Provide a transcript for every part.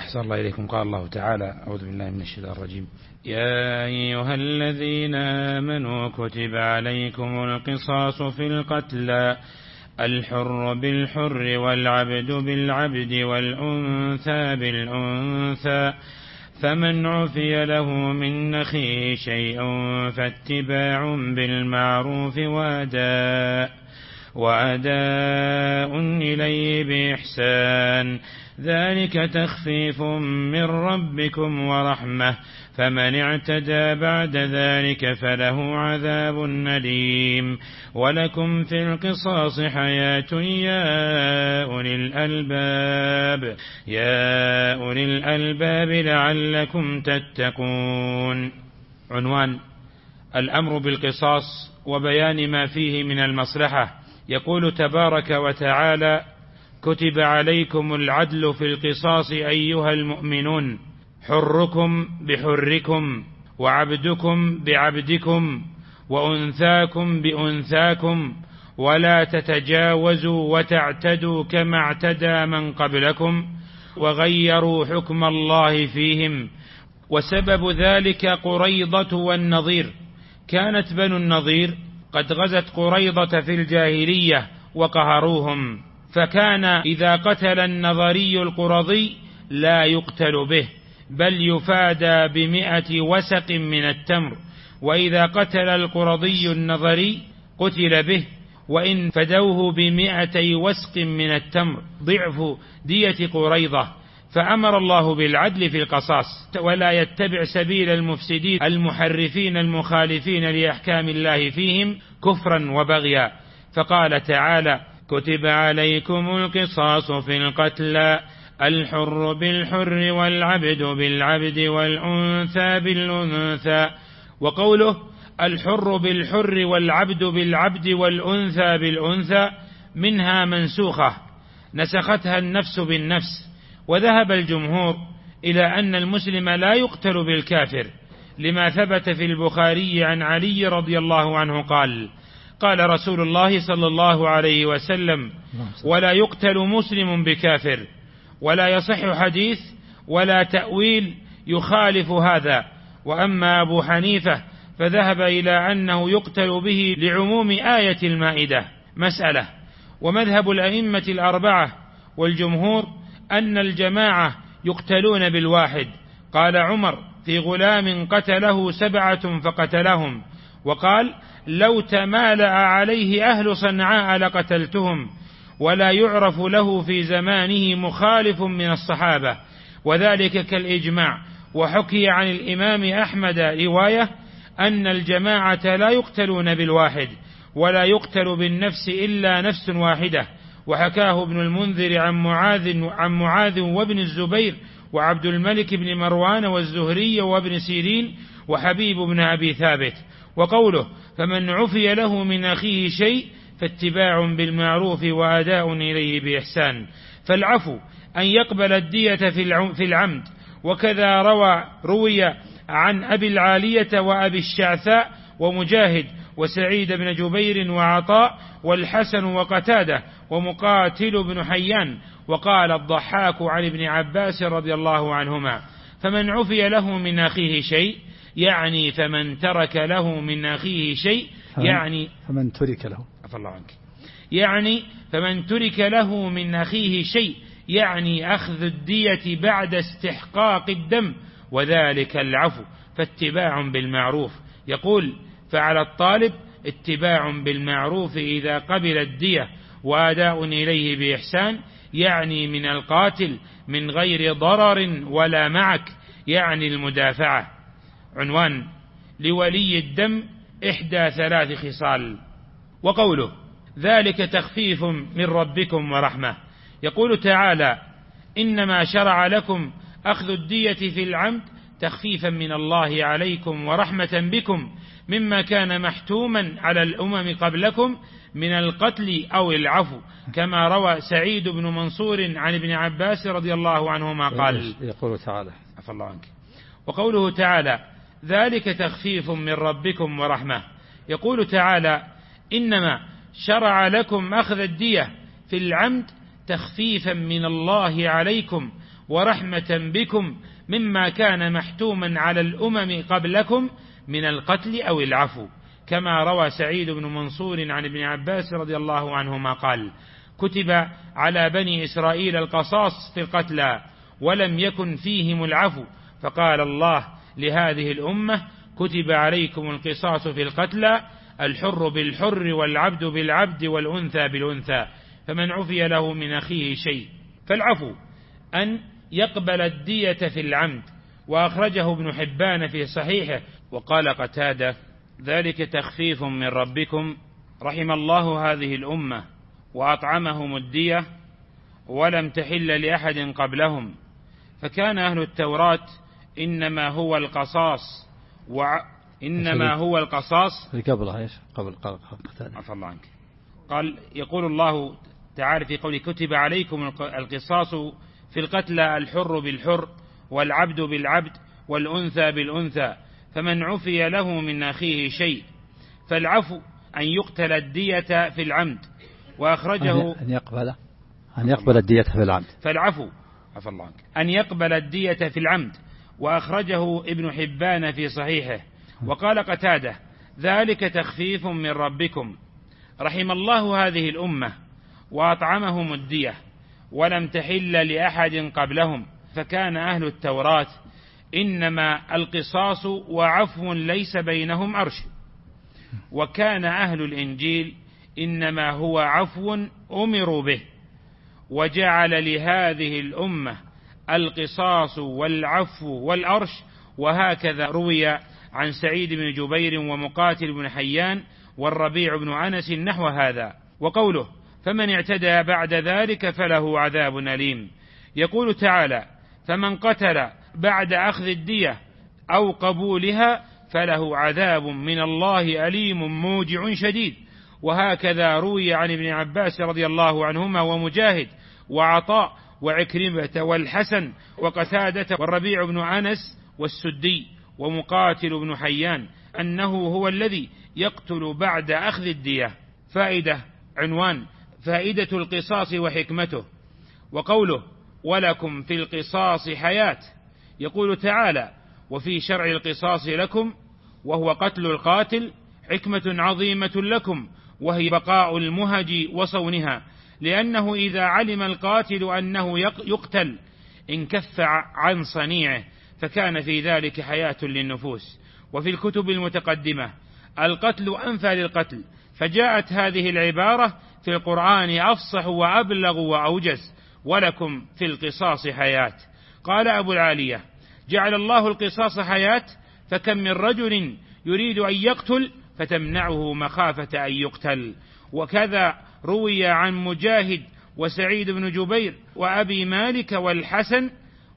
أحسن الله إليكم. قال الله تعالى: أعوذ بالله من الشيطان الرجيم: يا أيها الذين آمنوا كتب عليكم القصاص في القتلى، الحر بالحر والعبد بالعبد والأنثى بالأنثى، فمن عفي له من أخيه شيء فاتباع بالمعروف وأداء إليه بإحسان، ذلك تخفيف من ربكم ورحمة، فمن اعتدى بعد ذلك فله عذاب أليم، ولكم في القصاص حياة يا أولي الألباب لعلكم تتقون. عنوان: الأمر بالقصاص وبيان ما فيه من المصلحة. يقول تبارك وتعالى: كتب عليكم العدل في القصاص أيها المؤمنون، حركم بحركم وعبدكم بعبدكم وأنثاكم بأنثاكم، ولا تتجاوزوا وتعتدوا كما اعتدى من قبلكم وغيروا حكم الله فيهم. وسبب ذلك قريضة والنضير. كانت بنو النضير قد غزت قريضة في الجاهلية وقهروهم، فكان إذا قتل النضري القرظي لا يقتل به، بل يفادى ب100 وسق من التمر، وإذا قتل القرظي النضري قتل به، وإن فدوه ب200 وسق من التمر ضعف دية قريضة. فأمر الله بالعدل في القصاص، ولا يتبع سبيل المفسدين المحرفين المخالفين لأحكام الله فيهم كفرا وبغيا. فقال تعالى: كتب عليكم القصاص في القتلى، الحر بالحر والعبد بالعبد والأنثى بالأنثى. وقوله الحر بالحر والعبد بالعبد والأنثى بالأنثى منها منسوخة نسختها النفس بالنفس. وذهب الجمهور إلى أن المسلم لا يقتل بالكافر، لما ثبت في البخاري عن علي رضي الله عنه قال: قال رسول الله صلى الله عليه وسلم: ولا يقتل مسلم بكافر. ولا يصح حديث ولا تأويل يخالف هذا. وأما أبو حنيفة فذهب إلى أنه يقتل به لعموم آية المائدة. مسألة. ومذهب الأئمة الأربعة والجمهور أن الجماعة يقتلون بالواحد. قال عمر في غلام قتله 7 فقتلهم، وقال: لو تمالأ عليه أهل صنعاء لقتلتهم. ولا يعرف له في زمانه مخالف من الصحابة، وذلك كالإجماع. وحكي عن الإمام أحمد رواية أن الجماعة لا يقتلون بالواحد، ولا يقتل بالنفس إلا نفس واحدة. وحكاه ابن المنذر عن معاذ وابن الزبير وعبد الملك بن مروان والزهري وابن سيرين وحبيب بن أبي ثابت. وقوله: فمن عفي له من أخيه شيء فاتباع بالمعروف وأداء إليه بإحسان. فالعفو أن يقبل الدية في العمد. وكذا روي عن أبي العالية وأبي الشعثاء ومجاهد وسعيد بن جبير وعطاء والحسن وقتادة ومقاتل بن حيان. وقال الضحاك عن ابن عباس رضي الله عنهما: فمن عفي له من أخيه شيء، يعني فمن ترك له من أخيه شيء، يعني فمن ترك له، عفى الله عنك، يعني فمن ترك له من أخيه شيء، يعني أخذ الدية بعد استحقاق الدم، وذلك العفو، فاتباع بالمعروف. يقول: فعلى الطالب اتباع بالمعروف إذا قبل الدية، وأداء إليه بإحسان، يعني من القاتل من غير ضرر ولا معك، يعني المدافعة. عنوان: لولي الدم 3 خصال. وقوله: ذلك تخفيف من ربكم ورحمة. يقول تعالى: إنما شرع لكم أخذ الدية في العمد تخفيفا من الله عليكم ورحمة بكم، مما كان محتوما على الأمم قبلكم من القتل أو العفو، كما روى سعيد بن منصور عن ابن عباس رضي الله عنهما قال: يقول تعالى: عفى الله عنك. وقوله تعالى: ذلك تخفيف من ربكم ورحمة. يقول تعالى: إنما شرع لكم أخذ الدية في العمد تخفيفا من الله عليكم ورحمة بكم مما كان محتوما على الأمم قبلكم من القتل أو العفو، كما روى سعيد بن منصور عن ابن عباس رضي الله عنهما قال: كتب على بني إسرائيل القصاص في القتلى ولم يكن فيهم العفو، فقال الله لهذه الأمة: كتب عليكم القصاص في القتلى، الحر بالحر والعبد بالعبد والأنثى بالأنثى، فمن عفي له من أخيه شيء. فالعفو أن يقبل الدية في العمد، وأخرجه ابن حبان في صحيحه. وقال قتادة: ذلك تخفيف من ربكم، رحم الله هذه الأمة وأطعمهم الدية ولم تحل لأحد قبلهم، فكان أهل التوراة إنما هو القصاص قبل عفى الله عنك. قال: يقول الله تعالى في قوله: كتب عليكم القصاص في القتلى، الحر بالحر والعبد بالعبد والأنثى بالأنثى، فمن عفي له من أخيه شيء. فالعفو أن يقتل الدية في العمد، وأخرجه أن يقبل الدية في العمد. فالعفو عفى الله عنك أن يقبل الدية في العمد، وأخرجه ابن حبان في صحيحه. وقال قتادة: ذلك تخفيف من ربكم، رحم الله هذه الأمة وأطعمهم الدية ولم تحل لأحد قبلهم، فكان أهل التوراة إنما القصاص وعفو ليس بينهم عرش، وكان أهل الإنجيل إنما هو عفو أمروا به، وجعل لهذه الأمة القصاص والعفو والأرش. وهكذا روي عن سعيد بن جبير ومقاتل بن حيان والربيع بن أنس نحو هذا. وقوله: فمن اعتدى بعد ذلك فله عذاب أليم، يقول تعالى: فمن قتل بعد أخذ الدية أو قبولها فله عذاب من الله أليم موجع شديد. وهكذا روي عن ابن عباس رضي الله عنهما ومجاهد وعطاء وعكرمة والحسن وقتادة والربيع بن أنس والسدي ومقاتل بن حيان أنه هو الذي يقتل بعد أخذ الدية. فائدة. عنوان: فائدة القصاص وحكمته. وقوله: ولكم في القصاص حياة، يقول تعالى: وفي شرع القصاص لكم، وهو قتل القاتل، حكمة عظيمة لكم، وهي بقاء المهج وصونها، لأنه إذا علم القاتل أنه يقتل انكف عن صنيعه، فكان في ذلك حياة للنفوس. وفي الكتب المتقدمة القتل أنفى للقتل، فجاءت هذه العبارة في القرآن أفصح وأبلغ وأوجز: ولكم في القصاص حياة. قال أبو العالية: جعل الله القصاص حياة، فكم من رجل يريد أن يقتل فتمنعه مخافة أن يقتل. وكذا روي عن مجاهد وسعيد بن جبير وأبي مالك والحسن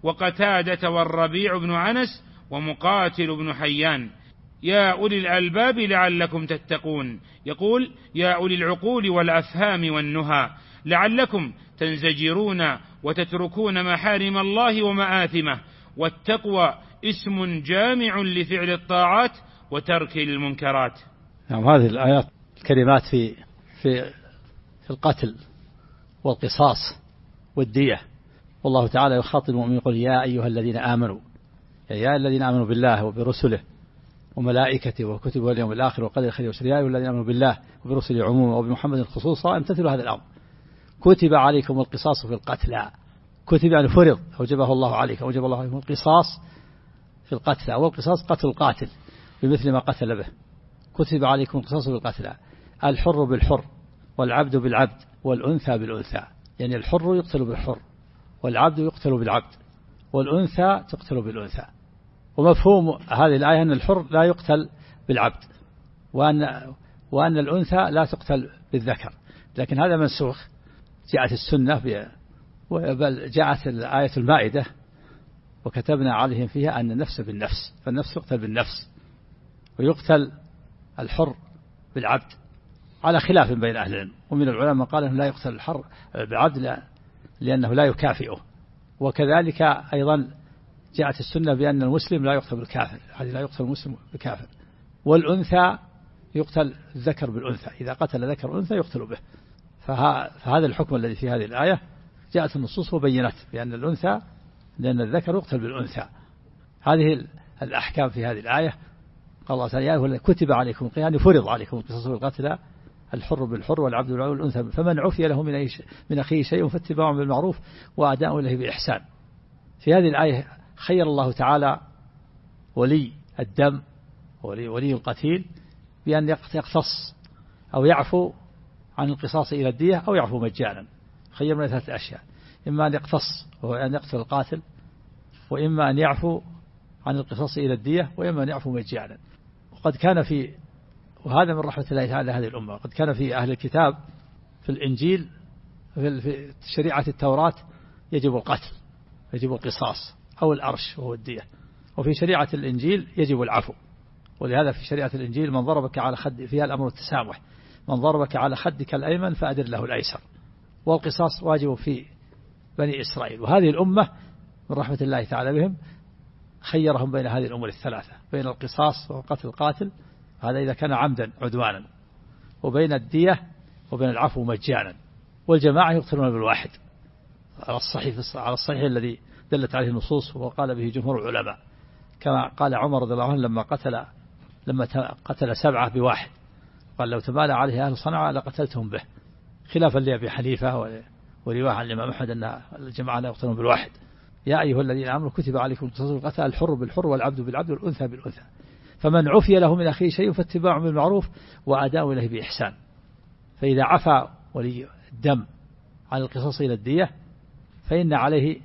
وقتادة والربيع بن أنس ومقاتل بن حيان: يا أولي الألباب لعلكم تتقون. يقول: يا أولي العقول والأفهام والنهى لعلكم تنزجرون وتتركون محارم الله ومآثمه. والتقوى اسم جامع لفعل الطاعات وترك المنكرات. نعم، هذه الآيات الكلمات في القتل والقصاص والدية. والله تعالى يخاطب المؤمنين يقول: يا أيها الذين آمنوا، يا الذين آمنوا بالله وبرسله وملائكته وكتبه واليوم الآخر وقدر خير وشر، يا أيها الذين آمنوا بالله وبرسله عموما وبمحمد خصوصا امتثلوا هذا الأمر. كتب عليكم القصاص في القتلى، كتب يعني فرض، أوجبه الله عليكم، أوجب الله عليكم القصاص في القتلى، والقصاص قتل القاتل بمثل ما قتل به. كتب عليكم القصاص في القتلى، الحر بالحر والعبد بالعبد والأنثى بالأنثى، يعني الحر يقتل بالحر والعبد يقتل بالعبد والأنثى تقتل بالأنثى. ومفهوم هذه الآية أن الحر لا يقتل بالعبد، وأن الأنثى لا تقتل بالذكر، لكن هذا منسوخ. جاءت السنة بل جاءت آية المائدة: وكتبنا عليهم فيها أن النفس بالنفس، فالنفس يقتل بالنفس، ويقتل الحر بالعبد، على خلاف بين أهل العلم. ومن العلماء قال أنه لا يقتل الحر بالعبد لأنه لا يكافئه. وكذلك أيضا جاءت السنة بأن المسلم لا يقتل بالكافر، لا يقتل المسلم بالكافر. والأنثى يقتل الذكر بالأنثى، إذا قتل ذكر أنثى يقتل به. فهذا الحكم الذي في هذه الآية جاءت النصوص وبينت بأن الأنثى لأن الذكر يقتل بالأنثى. هذه الأحكام في هذه الآية. قال الله تعالى كتب عليكم يعني فرض عليكم القصاص بالقتلى الحر بالحر والعبد بالعبد والأنثى فمن عفي له من أخيه شيء فاتباع بالمعروف وأداء إليه بإحسان. في هذه الآية خير الله تعالى ولي الدم ولي القتيل بأن يقتص أو يعفو عن القصاص إلى الدية أو يعفو مجانا. خير من 3 أشياء: إما أن يقتص وهو أن يقتل القاتل، وإما أن يعفو عن القصاص إلى الدية، وإما أن يعفو مجانا. وقد كان وهذا من رحمة الله تعالى هذه الأمة، قد كان في أهل الكتاب في الإنجيل في شريعة التوراة يجب القتل، يجب القصاص أو الأرش وهو الدية، وفي شريعة الإنجيل يجب العفو. ولهذا في شريعة الإنجيل من ضربك على خد فيها الأمر التسامح، من ضربك على خدك الأيمن فأدر له الأيسر. والقصاص واجب في بني إسرائيل. وهذه الأمة من رحمة الله تعالى بهم خيرهم بين هذه الأمور الثلاثة، بين القصاص وقتل القاتل هذا إذا كان عمدا عدوانا، وبين الدية، وبين العفو مجانا. والجماعة يقتلون بالواحد على الصحيح الذي دلت عليه النصوص وقال به جمهور العلماء، كما قال عمر رضي الله عنه لما قتل 7 بواحد، قال لو تمالى عليه أهل صنعاء لقتلتهم به، خلافا لأبي حنيفة ورواية عن الإمام أحمد أن الجماعة لا يقتلون بالواحد. يا أيها الذين آمنوا كتب عليكم القصاص بالقتلى الحر بالحر والعبد بالعبد والأنثى بالأنثى فمن عفي له من أخيه شيء فاتباع بالمعروف وأداء إليه بإحسان. فإذا عفى ولي الدم عن القصاص إلى الدية فإن عليه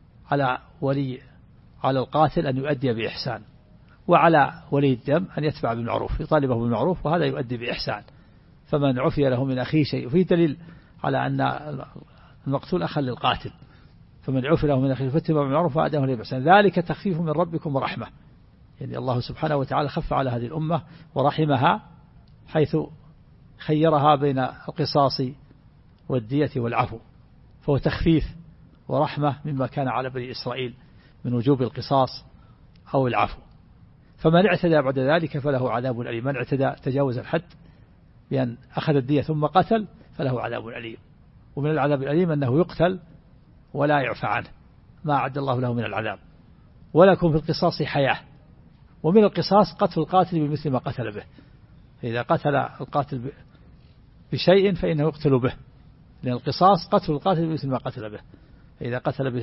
على القاتل أن يؤدي بإحسان، وعلى ولي الدم أن يتبع بالمعروف، يطالبه بالمعروف، وهذا يؤدي بإحسان. فمن عفي له من أخيه شيء، وفيه دليل على أن المقتول أخا للقاتل، فمن عفي له من أخيه فاتباع بالمعروف وأداء إليه بإحسان ذلك تخفيف من ربكم ورحمة. يعني الله سبحانه وتعالى خف على هذه الأمة ورحمها حيث خيرها بين القصاص والدية والعفو، فهو تخفيف ورحمة مما كان على بني إسرائيل من وجوب القصاص أو العفو. فمن اعتدى بعد ذلك فله عذاب أليم. من اعتدى تجاوز الحد بأن أخذ الدية ثم قتل فله عذاب أليم. ومن العذاب الأليم أنه يقتل ولا يعفى عنه، ما أعد الله له من العذاب. ولكم في القصاص حياة. ومن القصاص قتل القاتل بمثل ما قتل به. فإذا قتل القاتل بشيء فإنه يقتل به، لأن القصاص قتل القاتل بمثل ما قتل به. فإذا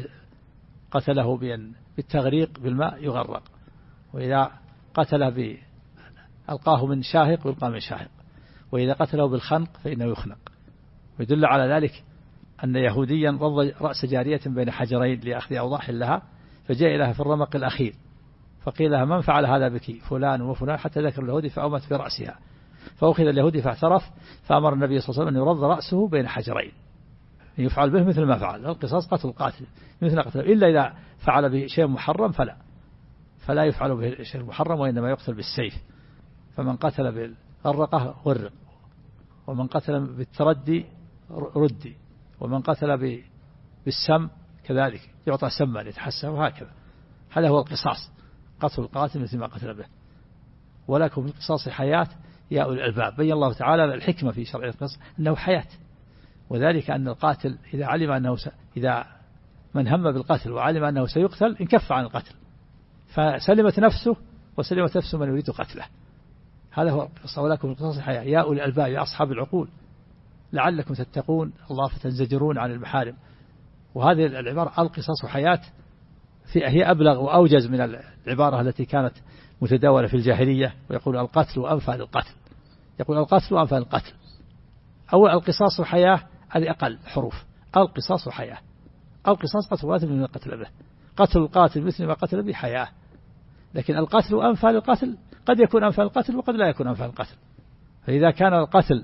قتله بالتغريق بالماء يغرق، وإذا قتله ألقاه من شاهق يلقى من شاهق، وإذا قتله بالخنق فإنه يخنق. ويدل على ذلك أن يهوديا رض رأس جارية بين حجرين لأخذ أوضاح لها، فجاء لها في الرمق الأخير فقيل لها من فعل هذا بك؟ فلان وفلان، حتى ذكر اليهودي فأومت في رأسها، فأخذ اليهودي فاعترف، فأمر النبي صلى الله عليه وسلم أن يرض رأسه بين حجرين، يفعل به مثل ما فعل. القصاص قتل القاتل مثل قتل، إلا إذا فعل به شيء محرم فلا يفعل به شيء محرم، وإنما يقتل بالسيف. فمن قتل بالغرقة غرق، ومن قتل بالتردي ردي، ومن قتل بالسم كذلك يعطى سما يتحسن، وهكذا. هذا هو القصاص، قتل القاتل مثل ما قتل به. ولكم في القصاص حياة يا أولي الألباب. بين الله تعالى الحكمة في شرع القصاص أنه حياة، وذلك أن القاتل إذا علم أنه إذا من هم بالقتل وعلم أنه سيقتل انكف عن القتل، فسلمت نفسه وسلمت نفسه من يريد قتله. هذا هو القصة. ولكم في القصاص حياة يا أولي الألباب، يا أصحاب العقول، لعلكم تتقون الله فتنزجرون عن المحارم. وهذه العبارة القصاص حياة هي أبلغ وأوجز من العبارة التي كانت متداولة في الجاهلية، ويقول القتل وأنفى القتل، يقول القتل وأنفى القتل. أو القصاص حياة هذه أقل حروف. القصاص حياة، القصاص قتل القاتل من قتل به، قتل القاتل مثل ما قتل به حياة. لكن القتل وأنفى القتل قد يكون أنفى القتل وقد لا يكون أنفى القتل. فإذا كان القتل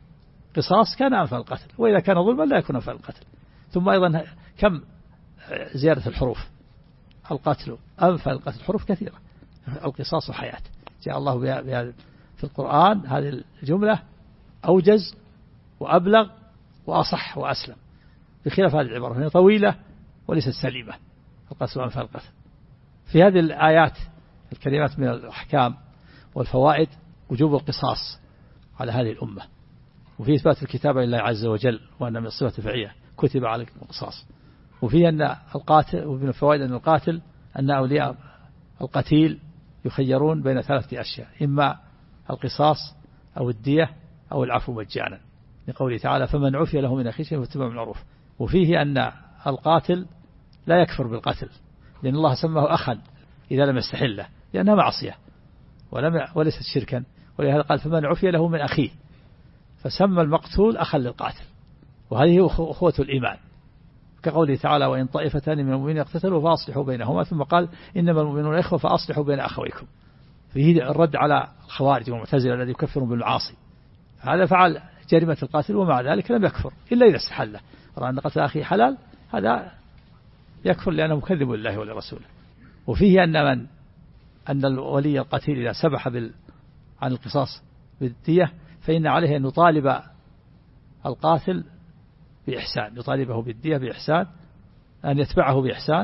قصاص كان أنفى القتل، وإذا كان ظلما لا يكون أنفى القتل. ثم أيضا كم زيادة الحروف، القتل أنفى القتل، حروف كثيرة. القصاص حياة، جاء الله بها في القرآن هذه الجملة أوجز وأبلغ وأصح وأسلم، بخلاف هذه العبارة هي طويلة وليست سليمة. القتل أنفى القتل. في هذه الآيات الكلمات من الأحكام والفوائد وجوب القصاص على هذه الأمة، وفي إثبات الكتابة لله عز وجل، وأن من الصفة الفعلية كتب عليكم القصاص. وفيه أن القاتل، ومن الفوائد أن القاتل أن أولياء القتيل يخيرون بين 3 أشياء: إما القصاص أو الدية أو العفو مجانا، لقوله تعالى: فمن عفي له من أخيه شيء فاتباع بالمعروف. وفيه أن القاتل لا يكفر بالقتل، لأن الله سماه أخا إذا لم يستحله، لأنها معصية وليست شركا، ولهذا قال: فمن عفي له من أخيه، فسمى المقتول أخا للقاتل، وهذه أخوة الإيمان، كقوله تعالى: وإن طائفتان من المؤمنين اقتتلوا فأصلحوا بينهما، ثم قال: إنما المؤمنون إخوة فأصلحوا بين أخويكم. فيه الرد على الخوارج والمعتزلة الذي يكفرون بالمعاصي. هذا فعل جريمة القاتل ومع ذلك لم يكفر إلا إذا استحله، رأى أن قتل أخيه حلال، هذا يكفر لأنه مكذب لله ولرسوله. وفيه أن الولي القتيل إذا سبح عن القصاص بالدية فإن عليه أن يطالب القاتل بإحسان، يطالبه بالدية بإحسان، أن يتبعه بإحسان،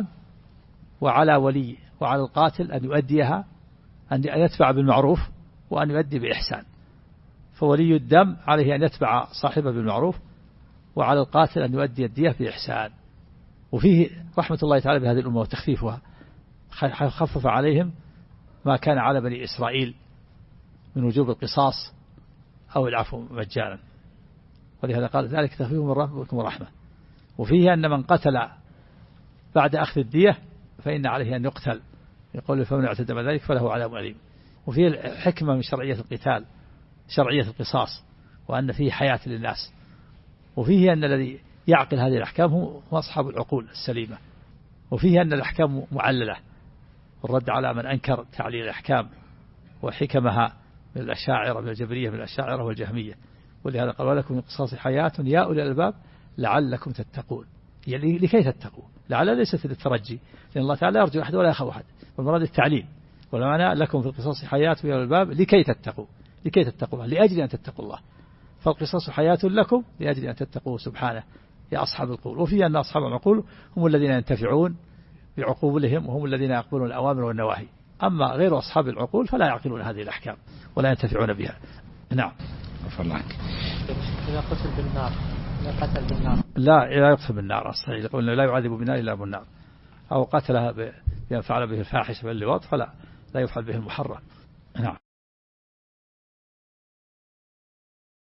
وعلى القاتل أن يؤديها، أن يتبع بالمعروف وأن يؤدي بإحسان. فولي الدم عليه أن يتبع صاحبه بالمعروف، وعلى القاتل أن يؤدي الدية بإحسان. وفيه رحمة الله تعالى بهذه الأمة وتخفيفها، خفف عليهم ما كان على بني إسرائيل من وجوب القصاص أو العفو مجانا، ولهذا قال: ذلك تخفيف من ربكم ورحمة. وفيه أن من قتل بعد أخذ الدية فإن عليه أن يقتل، يقول: فمن اعتدى ذلك فله عذاب أليم. وفيه الحكمة من شرعية القتال، شرعية القصاص، وأن فيه حياة للناس. وفيه أن الذي يعقل هذه الأحكام هم أصحاب العقول السليمة. وفيه أن الأحكام معللة، والرد على من أنكر تعليل الأحكام وحكمها من الأشاعرة، من الجبرية، من الأشاعرة والجهمية. ولهذا قال: ولكم من قصاص حياة يا أولي الألباب لعلكم تتقون، يعني لكي تتقوا. لعل ليست للترجي، لأن الله تعالى يرجو أحد ولا يخاف أحد، والمراد التعليل. والمعنى: لكم في القصاص حياة يا أولي الألباب لكي تتقوا، لأجل أن تتقوا الله. فالقصاص حياة لكم لأجل أن تتقوا سبحانه يا أصحاب القول. وفي أن أصحاب العقول هم الذين ينتفعون بعقولهم، وهم الذين يقبلون الأوامر والنواهي. أما غير أصحاب العقول فلا يعقلون هذه الأحكام ولا ينتفعون بها. نعم. إذا قتل بالنار، إذا قتل بالنار لا يقتل بالنار، الصحيح يقول لا يعذب بالنار إلا بالنار، أو قتلها بأن فعل به الفاحش باللواط فلا يفعل به المحرم. نعم.